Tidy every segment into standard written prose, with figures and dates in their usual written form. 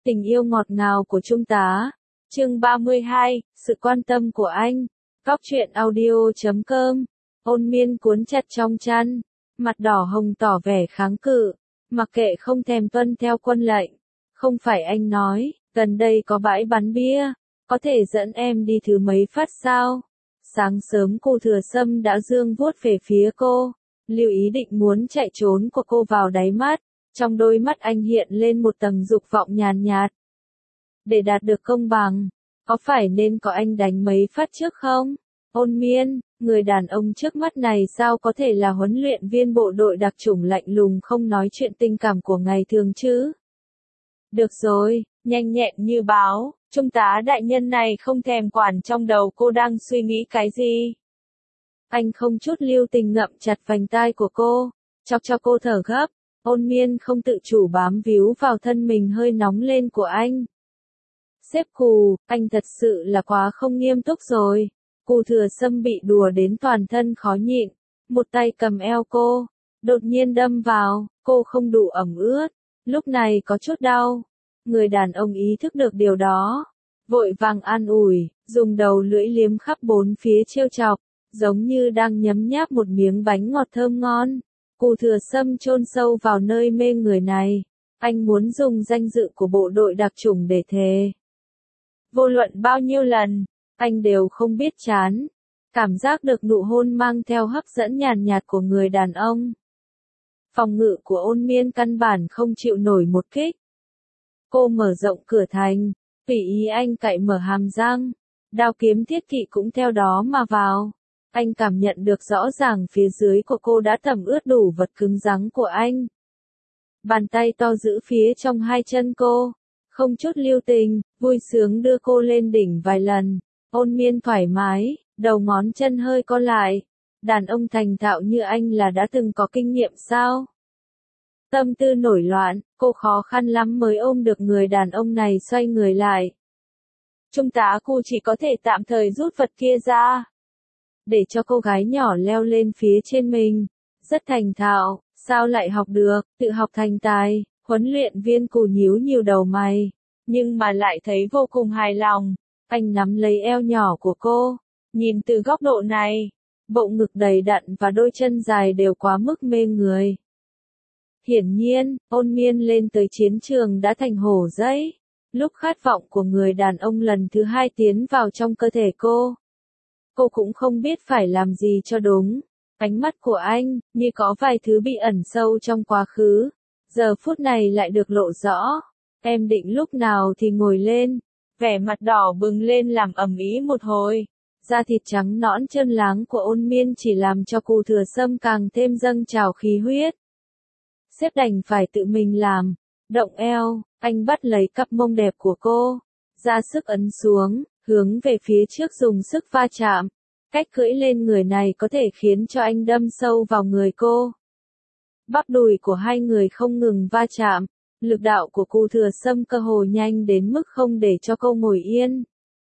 Tình yêu ngọt ngào của Trung tá. Chương 32, sự quan tâm của anh. Góc truyện audio.com. Ôn Miên cuốn chặt trong chăn, mặt đỏ hồng tỏ vẻ kháng cự, mặc kệ không thèm tuân theo quân lệnh. Không phải anh nói, gần đây có bãi bắn bia, có thể dẫn em đi thử mấy phát sao? Sáng sớm cô Thừa Sâm đã dương vuốt về phía cô, lưu ý định muốn chạy trốn của cô vào đáy mắt. Trong đôi mắt anh hiện lên một tầng dục vọng nhàn nhạt. Để đạt được công bằng, có phải nên có anh đánh mấy phát trước không? Ôn Miên, người đàn ông trước mắt này sao có thể là huấn luyện viên bộ đội đặc chủng lạnh lùng không nói chuyện tình cảm của ngày thường chứ? Được rồi, nhanh nhẹn như báo, Trung tá đại nhân này không thèm quản trong đầu cô đang suy nghĩ cái gì. Anh không chút lưu tình ngậm chặt vành tai của cô, chọc cho cô thở gấp. Ôn Miên không tự chủ bám víu vào thân mình hơi nóng lên của anh. Sếp Cù, anh thật sự là quá không nghiêm túc rồi. Cù Thừa Sâm bị đùa đến toàn thân khó nhịn, một tay cầm eo cô, đột nhiên đâm vào, cô không đủ ẩm ướt, lúc này có chút đau. Người đàn ông ý thức được điều đó, vội vàng an ủi, dùng đầu lưỡi liếm khắp bốn phía trêu chọc, giống như đang nhấm nháp một miếng bánh ngọt thơm ngon. Cù Thừa Sâm chôn sâu vào nơi mê người này, anh muốn dùng danh dự của bộ đội đặc chủng để thề. Vô luận bao nhiêu lần, anh đều không biết chán. Cảm giác được nụ hôn mang theo hấp dẫn nhàn nhạt của người đàn ông. Phòng ngự của Ôn Miên căn bản không chịu nổi một kích. Cô mở rộng cửa thành, tùy ý anh cạy mở hàm răng, đao kiếm thiết kỵ cũng theo đó mà vào. Anh cảm nhận được rõ ràng phía dưới của cô đã thẩm ướt đủ vật cứng rắn của anh. Bàn tay to giữ phía trong hai chân cô, không chút lưu tình, vui sướng đưa cô lên đỉnh vài lần. Ôn Miên thoải mái, đầu ngón chân hơi co lại. Đàn ông thành thạo như anh là đã từng có kinh nghiệm sao? Tâm tư nổi loạn, cô khó khăn lắm mới ôm được người đàn ông này xoay người lại. Trung tá Cù chỉ có thể tạm thời rút vật kia ra, để cho cô gái nhỏ leo lên phía trên mình. Rất thành thạo, sao lại học được, tự học thành tài. Huấn luyện viên Cù nhíu nhiều đầu mày, nhưng mà lại thấy vô cùng hài lòng. Anh nắm lấy eo nhỏ của cô, nhìn từ góc độ này, bộ ngực đầy đặn và đôi chân dài đều quá mức mê người. Hiển nhiên, Ôn Miên lên tới chiến trường đã thành hổ dẫy, lúc khát vọng của người đàn ông lần thứ hai tiến vào trong cơ thể cô. Cô cũng không biết phải làm gì cho đúng. Ánh mắt của anh, như có vài thứ bị ẩn sâu trong quá khứ, giờ phút này lại được lộ rõ. Em định lúc nào thì ngồi lên. Vẻ mặt đỏ bừng lên làm ầm ĩ một hồi. Da thịt trắng nõn trơn láng của Ôn Miên chỉ làm cho Cù Thừa Sâm càng thêm dâng trào khí huyết. Sếp đành phải tự mình làm. Động eo, anh bắt lấy cặp mông đẹp của cô, ra sức ấn xuống, hướng về phía trước dùng sức va chạm. Cách cưỡi lên người này có thể khiến cho anh đâm sâu vào người cô. Bắp đùi của hai người không ngừng va chạm, lực đạo của Cù Thừa Sâm cơ hồ nhanh đến mức không để cho cô ngồi yên.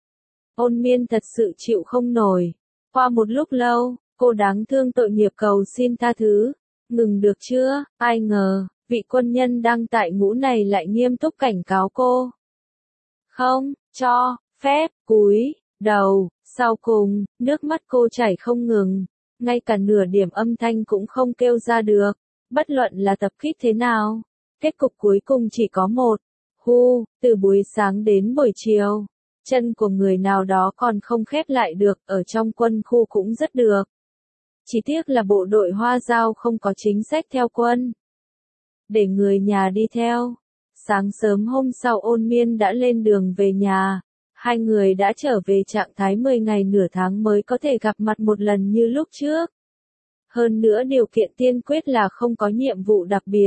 Ôn Miên thật sự chịu không nổi. Qua một lúc lâu, cô đáng thương tội nghiệp cầu xin tha thứ. Ngừng được chưa? Ai ngờ, vị quân nhân đang tại ngũ này lại nghiêm túc cảnh cáo cô. Không, cho, phép, cúi, đầu. Sau cùng, nước mắt cô chảy không ngừng, ngay cả nửa điểm âm thanh cũng không kêu ra được. Bất luận là tập kích thế nào, kết cục cuối cùng chỉ có một. Từ buổi sáng đến buổi chiều, chân của người nào đó còn không khép lại được, ở trong quân khu cũng rất được. Chỉ tiếc là bộ đội Hoa Giao không có chính sách theo quân, để người nhà đi theo. Sáng sớm hôm sau Ôn Miên đã lên đường về nhà. Hai người đã trở về trạng thái 10 ngày nửa tháng mới có thể gặp mặt một lần như lúc trước. Hơn nữa điều kiện tiên quyết là không có nhiệm vụ đặc biệt.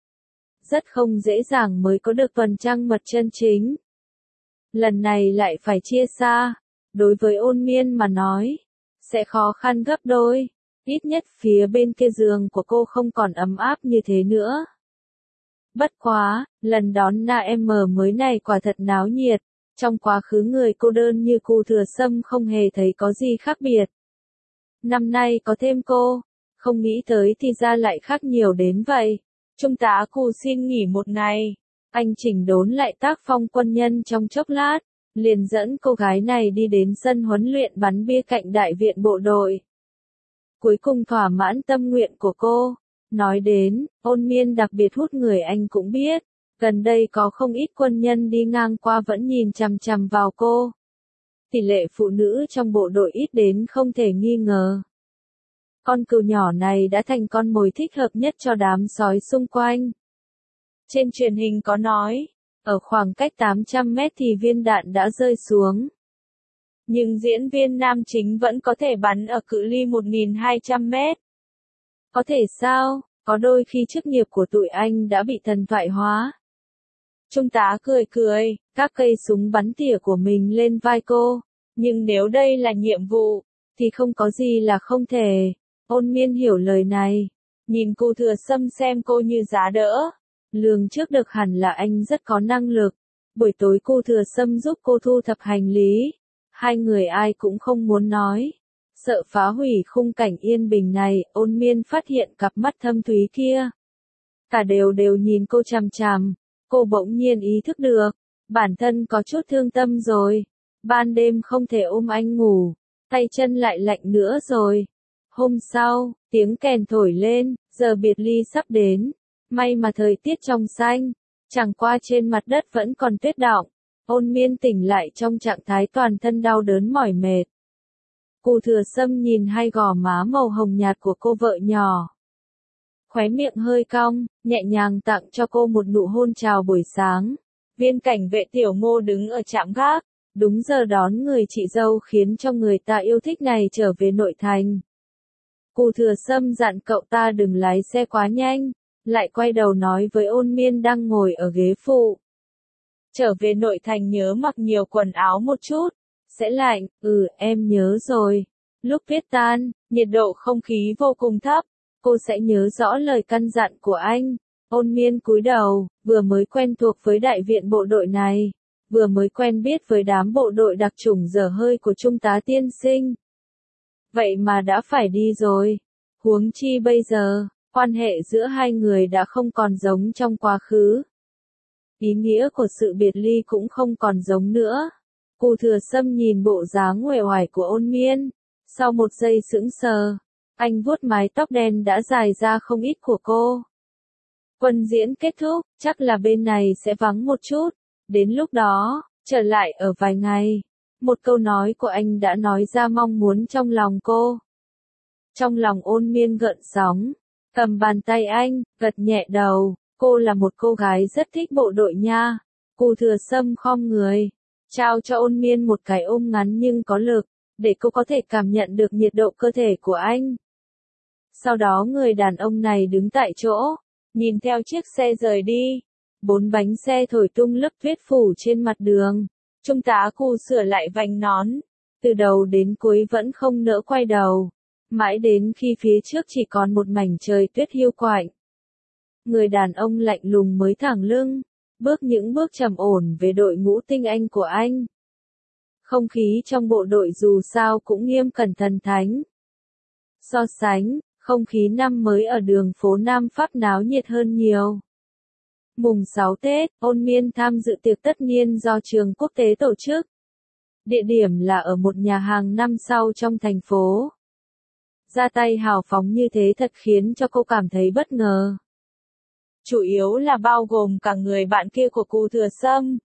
Rất không dễ dàng mới có được tuần trăng mật chân chính. Lần này lại phải chia xa. Đối với Ôn Miên mà nói, sẽ khó khăn gấp đôi. Ít nhất phía bên kia giường của cô không còn ấm áp như thế nữa. Bất quá, lần đón NM mới này quả thật náo nhiệt. Trong quá khứ người cô đơn như Cù Thừa Sâm không hề thấy có gì khác biệt. Năm nay có thêm cô, không nghĩ tới thì ra lại khác nhiều đến vậy. Trung tá Cù xin nghỉ một ngày. Anh chỉnh đốn lại tác phong quân nhân trong chốc lát, liền dẫn cô gái này đi đến sân huấn luyện bắn bia cạnh đại viện bộ đội. Cuối cùng thỏa mãn tâm nguyện của cô. Nói đến, Ôn Miên đặc biệt hút người anh cũng biết, gần đây có không ít quân nhân đi ngang qua vẫn nhìn chằm chằm vào cô. Tỷ lệ phụ nữ trong bộ đội ít đến không thể nghi ngờ. Con cừu nhỏ này đã thành con mồi thích hợp nhất cho đám sói xung quanh. Trên truyền hình có nói, ở khoảng cách 800 mét thì viên đạn đã rơi xuống. Nhưng diễn viên nam chính vẫn có thể bắn ở cự ly 1.200 mét. Có thể sao, có đôi khi chức nghiệp của tụi anh đã bị thần thoại hóa. Trung tá cười cười, các cây súng bắn tỉa của mình lên vai cô. Nhưng nếu đây là nhiệm vụ, thì không có gì là không thể. Ôn Miên hiểu lời này. Nhìn Cù Thừa Sâm xem cô như giá đỡ. Lường trước được hẳn là anh rất có năng lực. Buổi tối Cù Thừa Sâm giúp cô thu thập hành lý. Hai người ai cũng không muốn nói. Sợ phá hủy khung cảnh yên bình này, Ôn Miên phát hiện cặp mắt thâm thúy kia. Cả đều nhìn cô chằm chằm. Cô bỗng nhiên ý thức được. Bản thân có chút thương tâm rồi. Ban đêm không thể ôm anh ngủ. Tay chân lại lạnh nữa rồi. Hôm sau, tiếng kèn thổi lên, giờ biệt ly sắp đến. May mà thời tiết trong xanh. Chẳng qua trên mặt đất vẫn còn tuyết đọng. Ôn Miên tỉnh lại trong trạng thái toàn thân đau đớn mỏi mệt. Cù Thừa Sâm nhìn hai gò má màu hồng nhạt của cô vợ nhỏ. Khóe miệng hơi cong, nhẹ nhàng tặng cho cô một nụ hôn chào buổi sáng. Viên cảnh vệ Tiểu Ngô đứng ở trạm gác. Đúng giờ đón người chị dâu khiến cho người ta yêu thích này trở về nội thành. Cù Thừa Sâm dặn cậu ta đừng lái xe quá nhanh. Lại quay đầu nói với Ôn Miên đang ngồi ở ghế phụ. Trở về nội thành nhớ mặc nhiều quần áo một chút. Sẽ lạnh, em nhớ rồi. Lúc tuyết tan, nhiệt độ không khí vô cùng thấp. Cô sẽ nhớ rõ lời căn dặn của anh. Ôn Miên cúi đầu, vừa mới quen thuộc với đại viện bộ đội này. Vừa mới quen biết với đám bộ đội đặc chủng dở hơi của Trung tá tiên sinh. Vậy mà đã phải đi rồi. Huống chi bây giờ, quan hệ giữa hai người đã không còn giống trong quá khứ. Ý nghĩa của sự biệt ly cũng không còn giống nữa. Cù Thừa Sâm nhìn bộ dáng uể oải của Ôn Miên. Sau một giây sững sờ, anh vuốt mái tóc đen đã dài ra không ít của cô. Quân diễn kết thúc, chắc là bên này sẽ vắng một chút. Đến lúc đó, trở lại ở vài ngày. Một câu nói của anh đã nói ra mong muốn trong lòng cô. Trong lòng Ôn Miên gợn sóng. Cầm bàn tay anh, gật nhẹ đầu. Cô là một cô gái rất thích bộ đội nha. Cù Thừa Sâm khom người. Trao cho Ôn Miên một cái ôm ngắn nhưng có lực. Để cô có thể cảm nhận được nhiệt độ cơ thể của anh. Sau đó người đàn ông này đứng tại chỗ. Nhìn theo chiếc xe rời đi. 4 bánh xe thổi tung lớp tuyết phủ trên mặt đường. Trung tá Cù sửa lại vành nón. Từ đầu đến cuối vẫn không nỡ quay đầu. Mãi đến khi phía trước chỉ còn một mảnh trời tuyết hiu quạnh. Người đàn ông lạnh lùng mới thẳng lưng. Bước những bước trầm ổn về đội ngũ tinh anh của anh. Không khí trong bộ đội dù sao cũng nghiêm cẩn thần thánh. So sánh, không khí năm mới ở đường phố Nam Pháp náo nhiệt hơn nhiều. Mùng 6 Tết, Ôn Miên tham dự tiệc tất niên do trường quốc tế tổ chức. Địa điểm là ở một nhà hàng 5 sao trong thành phố. Ra tay hào phóng như thế thật khiến cho cô cảm thấy bất ngờ. Chủ yếu là bao gồm cả người bạn kia của Cù Thừa Sâm.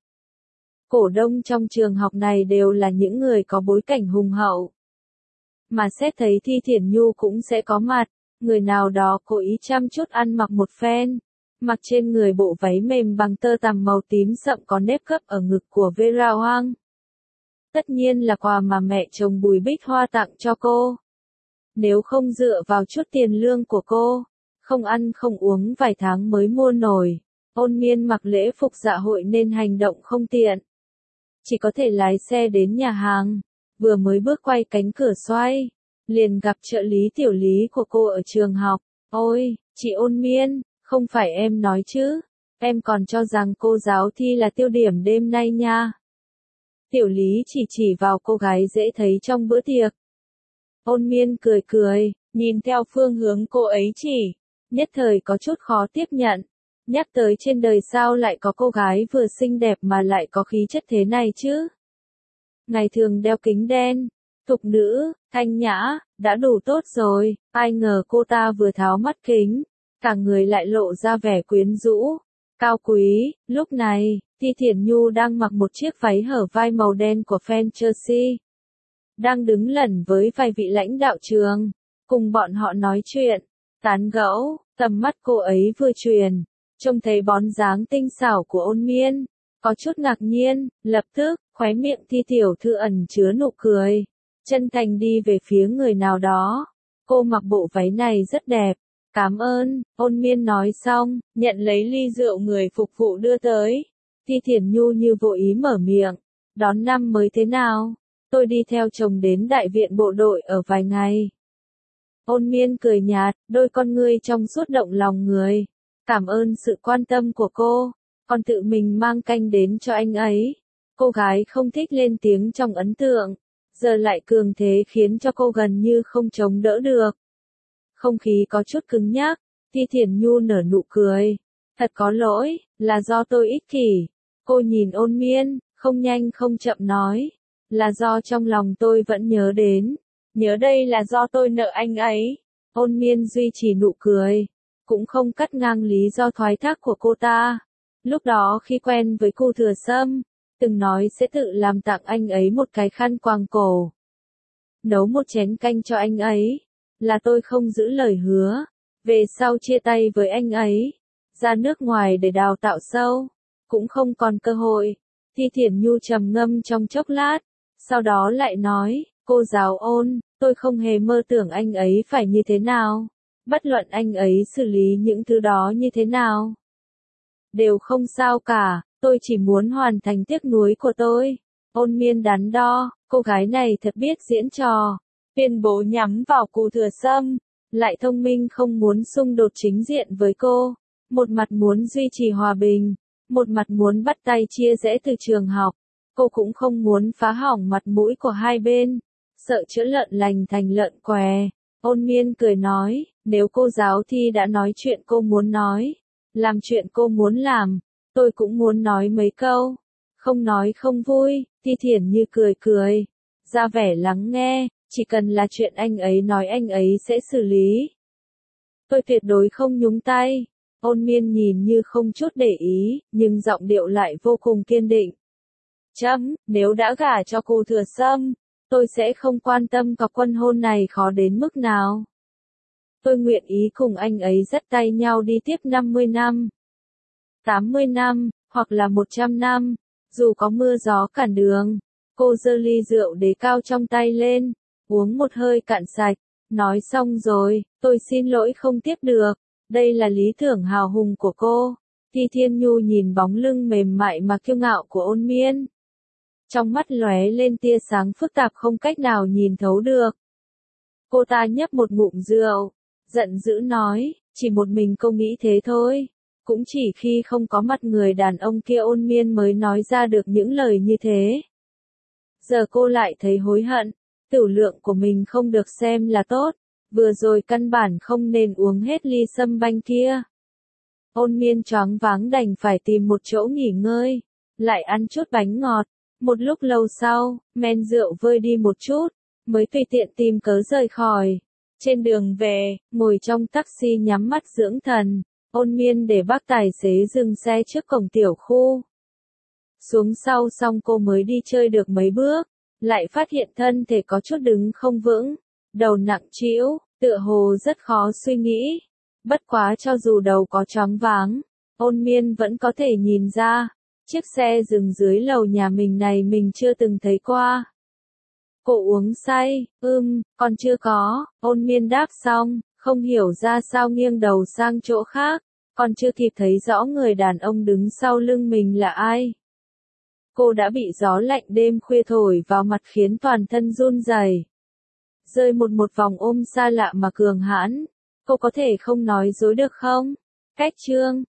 Cổ đông trong trường học này đều là những người có bối cảnh hùng hậu. Mà xét thấy Thi Thiển Nhu cũng sẽ có mặt, người nào đó cố ý chăm chút ăn mặc một phen. Mặc trên người bộ váy mềm bằng tơ tằm màu tím sậm có nếp gấp ở ngực của Vera Wang. Tất nhiên là quà mà mẹ chồng Bùi Bích Hoa tặng cho cô. Nếu không dựa vào chút tiền lương của cô, không ăn không uống vài tháng mới mua nổi. Ôn Miên mặc lễ phục dạ hội nên hành động không tiện. Chỉ có thể lái xe đến nhà hàng. Vừa mới bước quay cánh cửa xoay, liền gặp trợ lý tiểu lý của cô ở trường học. Ôi, chị Ôn Miên, không phải em nói chứ, em còn cho rằng cô giáo thi là tiêu điểm đêm nay nha. Tiểu lý chỉ vào cô gái dễ thấy trong bữa tiệc. Ôn Miên cười cười, nhìn theo phương hướng cô ấy chỉ, nhất thời có chút khó tiếp nhận. Nhắc tới trên đời sao lại có cô gái vừa xinh đẹp mà lại có khí chất thế này chứ? Ngày thường đeo kính đen, thục nữ, thanh nhã, đã đủ tốt rồi, ai ngờ cô ta vừa tháo mắt kính, cả người lại lộ ra vẻ quyến rũ, cao quý. Lúc này, Ti Thiển Nhu đang mặc một chiếc váy hở vai màu đen của fan Chelsea, đang đứng lẩn với vài vị lãnh đạo trường, cùng bọn họ nói chuyện, tán gẫu. Tầm mắt cô ấy vừa truyền, trông thấy bóng dáng tinh xảo của Ôn Miên, có chút ngạc nhiên, lập tức, khóe miệng Ti tiểu thư ẩn chứa nụ cười, chân thành đi về phía người nào đó. Cô mặc bộ váy này rất đẹp, cảm ơn. Ôn Miên nói xong, nhận lấy ly rượu người phục vụ đưa tới. Ti Thiển Nhu như vô ý mở miệng, đón năm mới thế nào? Tôi đi theo chồng đến đại viện bộ đội ở vài ngày. Ôn Miên cười nhạt, đôi con ngươi trong suốt động lòng người. Cảm ơn sự quan tâm của cô, còn tự mình mang canh đến cho anh ấy. Cô gái không thích lên tiếng trong ấn tượng, giờ lại cường thế khiến cho cô gần như không chống đỡ được. Không khí có chút cứng nhắc, Ti Thiển Nhu nở nụ cười. Thật có lỗi, là do tôi ích kỷ. Cô nhìn Ôn Miên, không nhanh không chậm nói. Là do trong lòng tôi vẫn nhớ đến. Nhớ đây là do tôi nợ anh ấy. Ôn Miên duy trì nụ cười, cũng không cắt ngang lý do thoái thác của cô ta. Lúc đó khi quen với Cu Thừa Sâm, từng nói sẽ tự làm tặng anh ấy một cái khăn quàng cổ, nấu một chén canh cho anh ấy. Là tôi không giữ lời hứa. Về sau chia tay với anh ấy, ra nước ngoài để đào tạo sâu, cũng không còn cơ hội. Ti Thiển Nhu trầm ngâm trong chốc lát, sau đó lại nói, cô giáo Ôn, tôi không hề mơ tưởng anh ấy phải như thế nào. Bất luận anh ấy xử lý những thứ đó như thế nào, đều không sao cả, tôi chỉ muốn hoàn thành tiếc nuối của tôi. Ôn Miên đắn đo, cô gái này thật biết diễn trò, tuyên bố nhắm vào Cu Thừa Sâm, lại thông minh không muốn xung đột chính diện với cô, một mặt muốn duy trì hòa bình, một mặt muốn bắt tay chia rẽ từ trường học. Cô cũng không muốn phá hỏng mặt mũi của hai bên, sợ chữa lợn lành thành lợn què. Ôn Miên cười nói, nếu cô giáo Thi đã nói chuyện cô muốn nói, làm chuyện cô muốn làm, tôi cũng muốn nói mấy câu. Không nói không vui. Ti Thiển Như cười cười, ra vẻ lắng nghe, chỉ cần là chuyện anh ấy nói anh ấy sẽ xử lý. Tôi tuyệt đối không nhúng tay. Ôn Miên nhìn như không chút để ý, nhưng giọng điệu lại vô cùng kiên định. Nếu đã gả cho Cu Thừa Sâm, tôi sẽ không quan tâm cọc quân hôn này khó đến mức nào. Tôi nguyện ý cùng anh ấy dắt tay nhau đi tiếp 50 năm, 80 năm, hoặc là 100 năm, dù có mưa gió cản đường. Cô giơ ly rượu đế cao trong tay lên, uống một hơi cạn sạch, nói xong rồi, tôi xin lỗi không tiếp được, đây là lý tưởng hào hùng của cô. Ti Thiên Nhu nhìn bóng lưng mềm mại mà kiêu ngạo của Ôn Miên, trong mắt lóe lên tia sáng phức tạp không cách nào nhìn thấu được. Cô ta nhấp một ngụm rượu, giận dữ nói, chỉ một mình cô nghĩ thế thôi. Cũng chỉ khi không có mặt người đàn ông kia Ôn Miên mới nói ra được những lời như thế. Giờ cô lại thấy hối hận, tửu lượng của mình không được xem là tốt, vừa rồi căn bản không nên uống hết ly sâm banh kia. Ôn Miên choáng váng đành phải tìm một chỗ nghỉ ngơi, lại ăn chút bánh ngọt. Một lúc lâu sau, men rượu vơi đi một chút, mới tùy tiện tìm cớ rời khỏi. Trên đường về, ngồi trong taxi nhắm mắt dưỡng thần, Ôn Miên để bác tài xế dừng xe trước cổng tiểu khu. Xuống sau xong cô mới đi chơi được mấy bước, lại phát hiện thân thể có chút đứng không vững, đầu nặng trĩu, tựa hồ rất khó suy nghĩ. Bất quá cho dù đầu có choáng váng, Ôn Miên vẫn có thể nhìn ra, chiếc xe dừng dưới lầu nhà mình này mình chưa từng thấy qua. Cô uống say, còn chưa có. Ôn Miên đáp xong, không hiểu ra sao nghiêng đầu sang chỗ khác, còn chưa kịp thấy rõ người đàn ông đứng sau lưng mình là ai. Cô đã bị gió lạnh đêm khuya thổi vào mặt khiến toàn thân run rẩy. Rơi một vòng ôm xa lạ mà cường hãn. Cô có thể không nói dối được không? Cách chương